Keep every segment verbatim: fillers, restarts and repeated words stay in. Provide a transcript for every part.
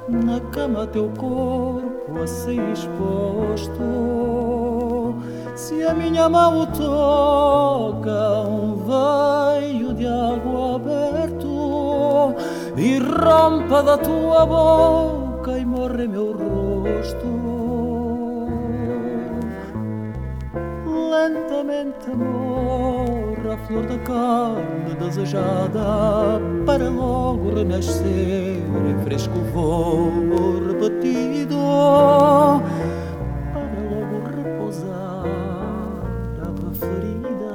na cama teu corpo assim exposto. Se a minha mão o toca, um veio de água aberto e rompa da tua boca e morre meu rosto. Lentamente morre a flor da carne desejada para logo renascer em fresco voo repetido, para logo repousar a ferida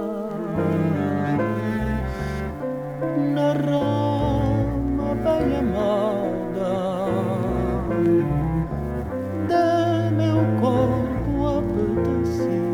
na rama bem amada de meu corpo apetecido.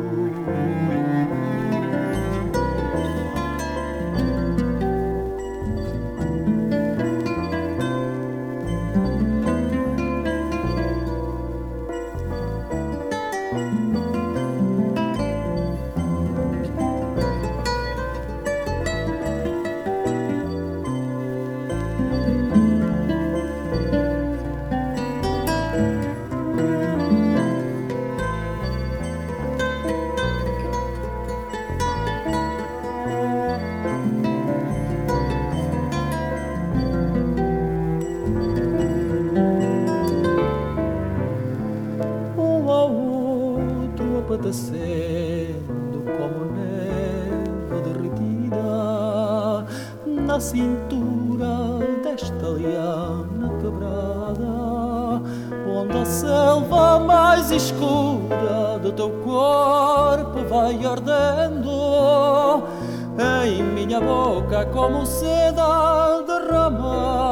Apetecendo como neve derretida na cintura desta liana quebrada, onde a selva mais escura do teu corpo vai ardendo em minha boca como seda derramada.